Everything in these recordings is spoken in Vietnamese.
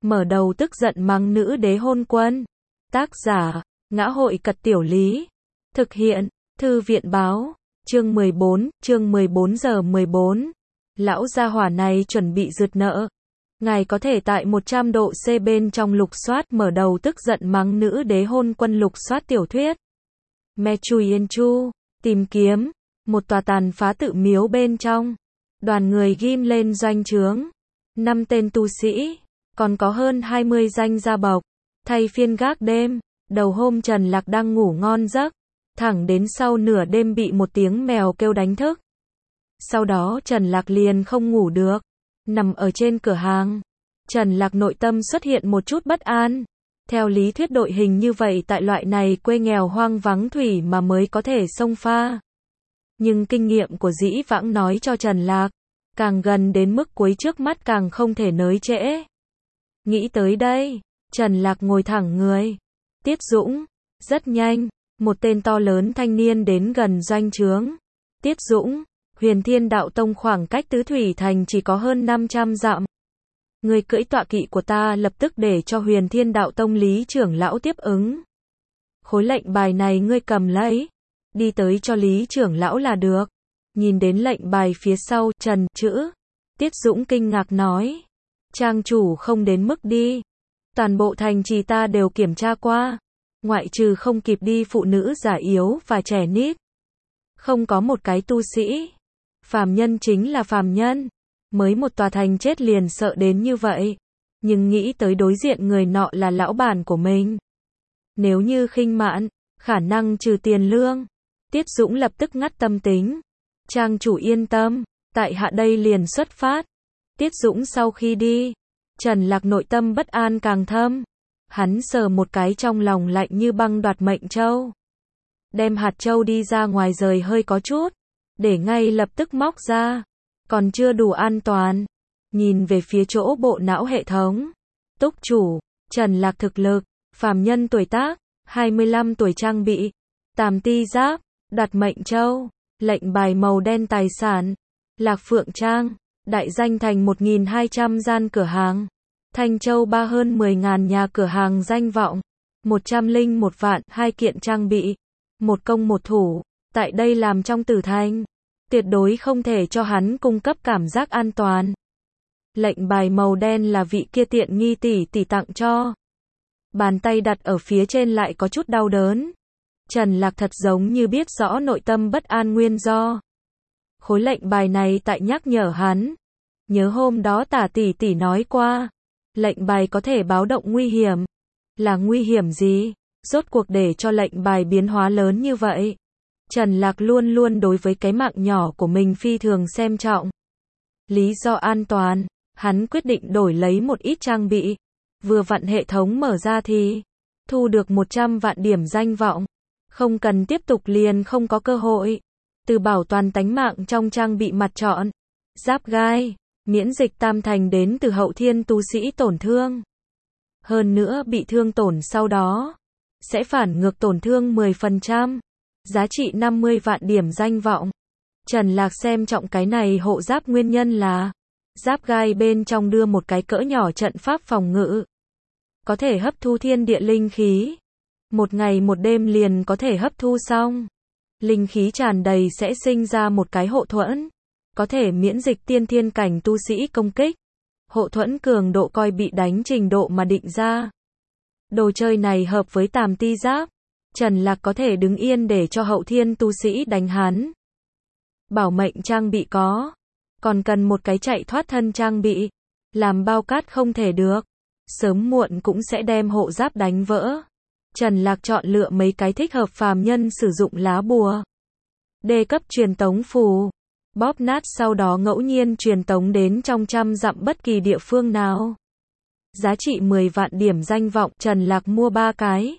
mở đầu tức giận mắng nữ đế hôn quân. Tác giả, Ngã hội Cật Tiểu Lý. Thực hiện, Thư viện báo. Chương 14 giờ 14. Lão gia hỏa này chuẩn bị rượt nợ. Ngài có thể tại 100 độ C bên trong lục soát mở đầu tức giận mắng nữ đế hôn quân lục soát tiểu thuyết. Mechuyenchu, tìm kiếm, một tòa tàn phá tự miếu bên trong. Đoàn người ghim lên doanh trướng. 5 tên tu sĩ, còn có hơn 20 danh gia bộc, thay phiên gác đêm. Đầu hôm Trần Lạc đang ngủ ngon giấc, thẳng đến sau nửa đêm bị một tiếng mèo kêu đánh thức. Sau đó Trần Lạc liền không ngủ được, nằm ở trên cửa hàng. Trần Lạc nội tâm xuất hiện một chút bất an. Theo lý thuyết đội hình như vậy tại loại này quê nghèo hoang vắng thủy mà mới có thể xông pha. Nhưng kinh nghiệm của dĩ vãng nói cho Trần Lạc, càng gần đến mức cuối trước mắt càng không thể nới trễ. Nghĩ tới đây, Trần Lạc ngồi thẳng người. Tiết Dũng, rất nhanh, một tên to lớn thanh niên đến gần doanh trướng. Tiết Dũng, Huyền Thiên Đạo Tông khoảng cách Tứ Thủy Thành chỉ có hơn 500 dặm. Người cưỡi tọa kỵ của ta lập tức để cho Huyền Thiên Đạo Tông Lý trưởng lão tiếp ứng. Khối lệnh bài này ngươi cầm lấy, đi tới cho Lý trưởng lão là được. Nhìn đến lệnh bài phía sau, Trần chữ. Tiết Dũng kinh ngạc nói, trang chủ không đến mức đi. Toàn bộ thành trì ta đều kiểm tra qua, ngoại trừ không kịp đi phụ nữ già yếu và trẻ nít. Không có một cái tu sĩ. Phàm nhân chính là phàm nhân. Mới một tòa thành chết liền sợ đến như vậy. Nhưng nghĩ tới đối diện người nọ là lão bản của mình. Nếu như khinh mạn, khả năng trừ tiền lương. Tiết Dũng lập tức ngắt tâm tính. Trang chủ yên tâm, tại hạ đây liền xuất phát. Tiết Dũng sau khi đi, Trần Lạc nội tâm bất an càng thâm. Hắn sờ một cái trong lòng lạnh như băng đoạt mệnh châu. Đem hạt châu đi ra ngoài rời hơi có chút, để ngay lập tức móc ra. Còn chưa đủ an toàn. Nhìn về phía chỗ bộ não hệ thống. Túc chủ, Trần Lạc thực lực, phàm nhân tuổi tác, 25 tuổi trang bị, Tàm Ti Giáp, đoạt mệnh châu, lệnh bài màu đen tài sản, Lạc Phượng Trang, đại danh thành 1.200 gian cửa hàng, Thanh Châu ba hơn 10.000 nhà cửa hàng danh vọng, 101 vạn 2 kiện trang bị, một công một thủ, tại đây làm trong tử thành. Tuyệt đối không thể cho hắn cung cấp cảm giác an toàn. Lệnh bài màu đen là vị kia tiện nghi tỷ tặng cho. Bàn tay đặt ở phía trên lại có chút đau đớn. Trần Lạc thật giống như biết rõ nội tâm bất an nguyên do. Khối lệnh bài này tại nhắc nhở hắn. Nhớ hôm đó Tả tỷ nói qua, lệnh bài có thể báo động nguy hiểm. Là nguy hiểm gì? Rốt cuộc để cho lệnh bài biến hóa lớn như vậy. Trần Lạc luôn luôn đối với cái mạng nhỏ của mình phi thường xem trọng. Lý do an toàn, hắn quyết định đổi lấy một ít trang bị. Vừa vặn hệ thống mở ra thì thu được 100 vạn điểm danh vọng. Không cần tiếp tục liền không có cơ hội. Từ bảo toàn tánh mạng trong trang bị mặt trọn, giáp gai, miễn dịch tam thành đến từ hậu thiên tu sĩ tổn thương. Hơn nữa bị thương tổn sau đó sẽ phản ngược tổn thương 10%. Giá trị 50 vạn điểm danh vọng. Trần Lạc xem trọng cái này hộ giáp nguyên nhân là giáp gai bên trong đưa một cái cỡ nhỏ trận pháp phòng ngự. Có thể hấp thu thiên địa linh khí. Một ngày một đêm liền có thể hấp thu xong. Linh khí tràn đầy sẽ sinh ra một cái hộ thuẫn. Có thể miễn dịch tiên thiên cảnh tu sĩ công kích. Hộ thuẫn cường độ coi bị đánh trình độ mà định ra. Đồ chơi này hợp với Tàm Ti Giáp. Trần Lạc có thể đứng yên để cho hậu thiên tu sĩ đánh hắn. Bảo mệnh trang bị có. Còn cần một cái chạy thoát thân trang bị. Làm bao cát không thể được. Sớm muộn cũng sẽ đem hộ giáp đánh vỡ. Trần Lạc chọn lựa mấy cái thích hợp phàm nhân sử dụng lá bùa. Đề cấp truyền tống phù. Bóp nát sau đó ngẫu nhiên truyền tống đến trong trăm dặm bất kỳ địa phương nào. Giá trị 10 vạn điểm danh vọng. Trần Lạc mua 3 cái.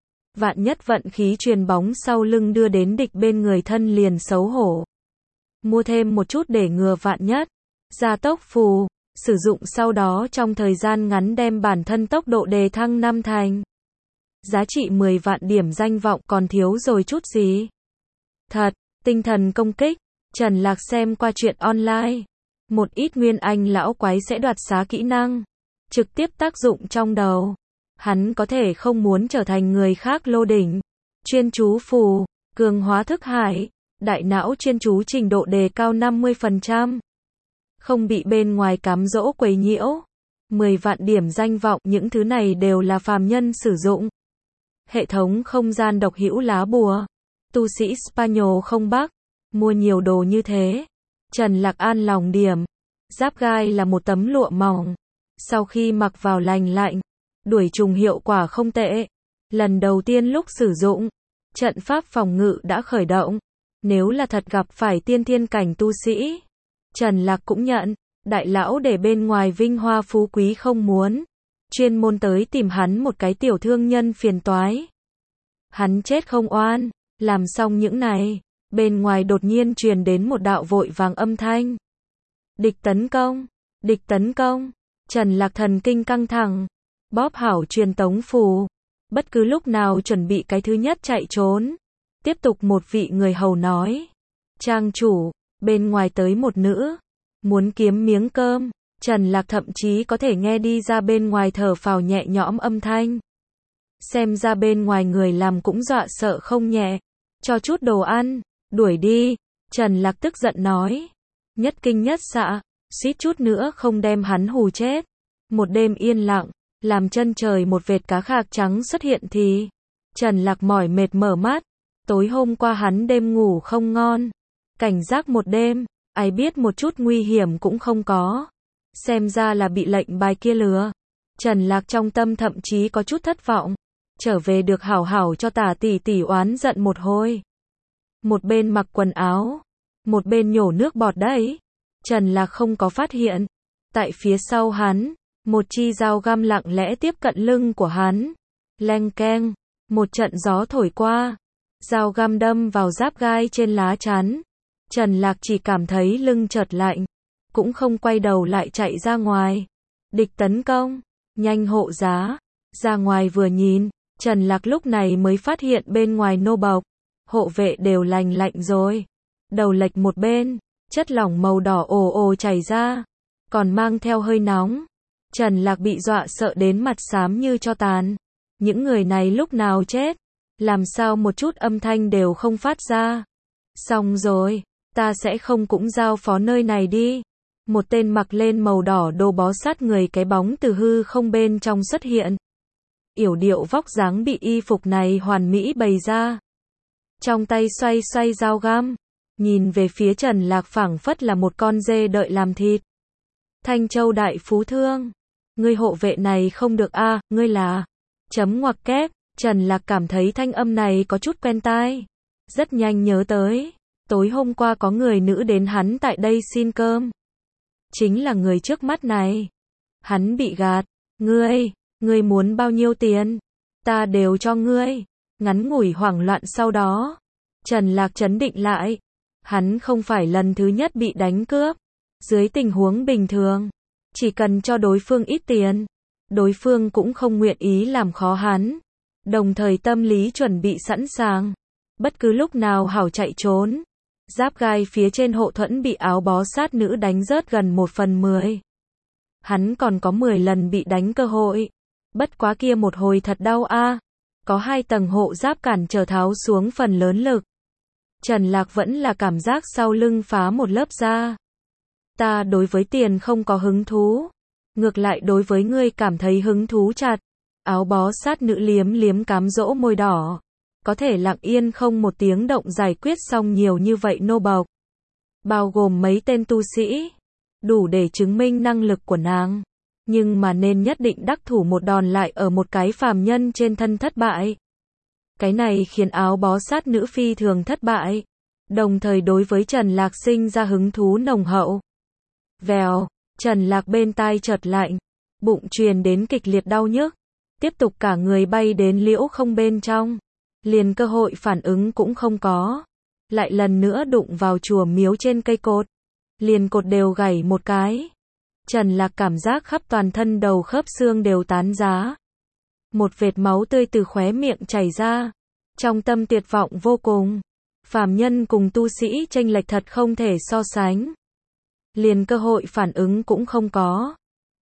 Vạn nhất vận khí truyền bóng sau lưng đưa đến địch bên người thân liền xấu hổ. Mua thêm một chút để ngừa vạn nhất. Gia tốc phù, sử dụng sau đó trong thời gian ngắn đem bản thân tốc độ đề thăng 5 thành. Giá trị 10 vạn điểm danh vọng còn thiếu rồi chút gì. Thật, tinh thần công kích. Trần Lạc xem qua chuyện online. Một ít nguyên anh lão quái sẽ đoạt xá kỹ năng. trực tiếp tác dụng trong đầu. Hắn có thể không muốn trở thành người khác lô đỉnh. Chuyên chú phù, cường hóa thức hải, đại não chuyên chú trình độ đề cao 50%. Không bị bên ngoài cám dỗ quấy nhiễu. 10 vạn điểm danh vọng, những thứ này đều là phàm nhân sử dụng. Hệ thống không gian độc hữu lá bùa. Tu sĩ Spanyol không Bắc, mua nhiều đồ như thế. Trần Lạc an lòng điểm. Giáp gai là một tấm lụa mỏng. Sau khi mặc vào lành lạnh, đuổi trùng hiệu quả không tệ. Lần đầu tiên lúc sử dụng, trận pháp phòng ngự đã khởi động. Nếu là thật gặp phải tiên thiên cảnh tu sĩ, Trần Lạc cũng nhận. Đại lão để bên ngoài vinh hoa phú quý không muốn, chuyên môn tới tìm hắn một cái tiểu thương nhân phiền toái. Hắn chết không oan. Làm xong những này, bên ngoài đột nhiên truyền đến một đạo vội vàng âm thanh. Địch tấn công, địch tấn công. Trần Lạc thần kinh căng thẳng, bóp hảo truyền tống phù, bất cứ lúc nào chuẩn bị cái thứ nhất chạy trốn. Tiếp tục một vị người hầu nói, trang chủ, bên ngoài tới một nữ, muốn kiếm miếng cơm. Trần Lạc thậm chí có thể nghe đi ra bên ngoài thở phào nhẹ nhõm âm thanh. Xem ra bên ngoài người làm cũng dọa sợ không nhẹ. Cho chút đồ ăn, đuổi đi. Trần Lạc tức giận nói. Nhất kinh nhất xạ, suýt chút nữa không đem hắn hù chết. Một đêm yên lặng, làm chân trời một vệt cá khạc trắng xuất hiện thì Trần Lạc mỏi mệt mở mắt. Tối hôm qua hắn đêm ngủ không ngon, cảnh giác một đêm, ai biết một chút nguy hiểm cũng không có. Xem ra là bị lệnh bài kia lừa. Trần Lạc trong tâm thậm chí có chút thất vọng. Trở về được hảo hảo cho Tả tỷ tỷ oán giận một hồi. Một bên mặc quần áo, một bên nhổ nước bọt đấy. Trần Lạc không có phát hiện. Tại phía sau hắn, một chi dao găm lặng lẽ tiếp cận lưng của hắn. Leng keng, một trận gió thổi qua. Dao găm đâm vào giáp gai trên lá chắn. Trần Lạc chỉ cảm thấy lưng chợt lạnh, cũng không quay đầu lại chạy ra ngoài. Địch tấn công, nhanh hộ giá. Ra ngoài vừa nhìn, Trần Lạc lúc này mới phát hiện bên ngoài nô bộc, hộ vệ đều lành lạnh rồi. Đầu lệch một bên, chất lỏng màu đỏ ồ ồ chảy ra, còn mang theo hơi nóng. Trần Lạc bị dọa sợ đến mặt xám như tro tàn. Những người này lúc nào chết? Làm sao một chút âm thanh đều không phát ra? Xong rồi, ta sẽ không cũng giao phó nơi này đi. Một tên mặc lên màu đỏ đồ bó sát người, cái bóng từ hư không bên trong xuất hiện. Yểu điệu vóc dáng bị y phục này hoàn mỹ bày ra. Trong tay xoay xoay dao găm, nhìn về phía Trần Lạc phảng phất là một con dê đợi làm thịt. Thanh Châu đại phú thương, ngươi hộ vệ này không được a, ngươi là... Chấm ngoặc kép. Trần Lạc cảm thấy thanh âm này có chút quen tai. Rất nhanh nhớ tới, tối hôm qua có người nữ đến hắn tại đây xin cơm. Chính là người trước mắt này. Hắn bị gạt. Ngươi muốn bao nhiêu tiền? Ta đều cho ngươi. Ngắn ngủi hoảng loạn sau đó, Trần Lạc trấn định lại. Hắn không phải lần thứ nhất bị đánh cướp. Dưới tình huống bình thường, chỉ cần cho đối phương ít tiền, đối phương cũng không nguyện ý làm khó hắn. Đồng thời tâm lý chuẩn bị sẵn sàng, bất cứ lúc nào hảo chạy trốn. Giáp gai phía trên hộ thuẫn bị áo bó sát nữ đánh rớt gần 1/10. Hắn còn có 10 lần bị đánh cơ hội. Bất quá kia một hồi thật đau a. Có 2 tầng hộ giáp cản trở tháo xuống phần lớn lực. Trần Lạc vẫn là cảm giác sau lưng phá một lớp da. Ta đối với tiền không có hứng thú. Ngược lại đối với ngươi cảm thấy hứng thú chặt. Áo bó sát nữ liếm liếm cám dỗ môi đỏ. Có thể lặng yên không một tiếng động giải quyết xong nhiều như vậy nô bộc. Bao gồm mấy tên tu sĩ. Đủ để chứng minh năng lực của nàng. Nhưng mà nên nhất định đắc thủ một đòn lại ở một cái phàm nhân trên thân thất bại. Cái này khiến áo bó sát nữ phi thường thất bại. Đồng thời đối với Trần Lạc sinh ra hứng thú nồng hậu. Vèo, Trần Lạc bên tai chợt lạnh. Bụng truyền đến kịch liệt đau nhức. Tiếp tục cả người bay đến liễu không bên trong. Liền cơ hội phản ứng cũng không có. Lại lần nữa đụng vào chùa miếu trên cây cột. Liền cột đều gãy một cái. Trần Lạc cảm giác khắp toàn thân đầu khớp xương đều tán giá. Một vệt máu tươi từ khóe miệng chảy ra. Trong tâm tuyệt vọng vô cùng. Phàm nhân cùng tu sĩ chênh lệch thật không thể so sánh. Liền cơ hội phản ứng cũng không có.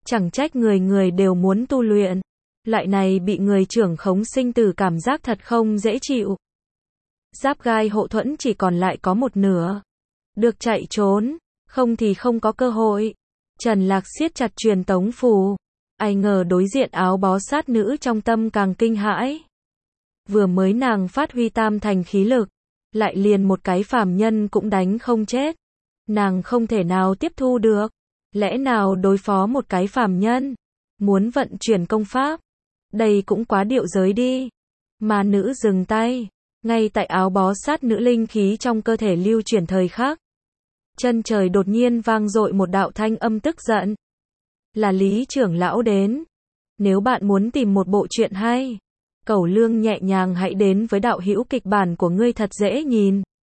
Chẳng trách người người đều muốn tu luyện. Loại này bị người trưởng khống sinh tử cảm giác thật không dễ chịu. Giáp gai hộ thuẫn chỉ còn lại có một nửa. Được chạy trốn, không thì không có cơ hội. Trần Lạc siết chặt truyền tống phù. Ai ngờ đối diện áo bó sát nữ trong tâm càng kinh hãi. Vừa mới nàng phát huy tam thành khí lực, lại liền một cái phàm nhân cũng đánh không chết. Nàng không thể nào tiếp thu được. Lẽ nào đối phó một cái phàm nhân, muốn vận chuyển công pháp? Đây cũng quá điệu giới đi. Mà nữ dừng tay, ngay tại áo bó sát nữ linh khí trong cơ thể lưu chuyển thời khắc. Chân trời đột nhiên vang dội một đạo thanh âm tức giận. Là Lý trưởng lão đến. Nếu bạn muốn tìm một bộ truyện hay, Cẩu Lương nhẹ nhàng hãy đến với đạo hữu kịch bản của ngươi thật dễ nhìn.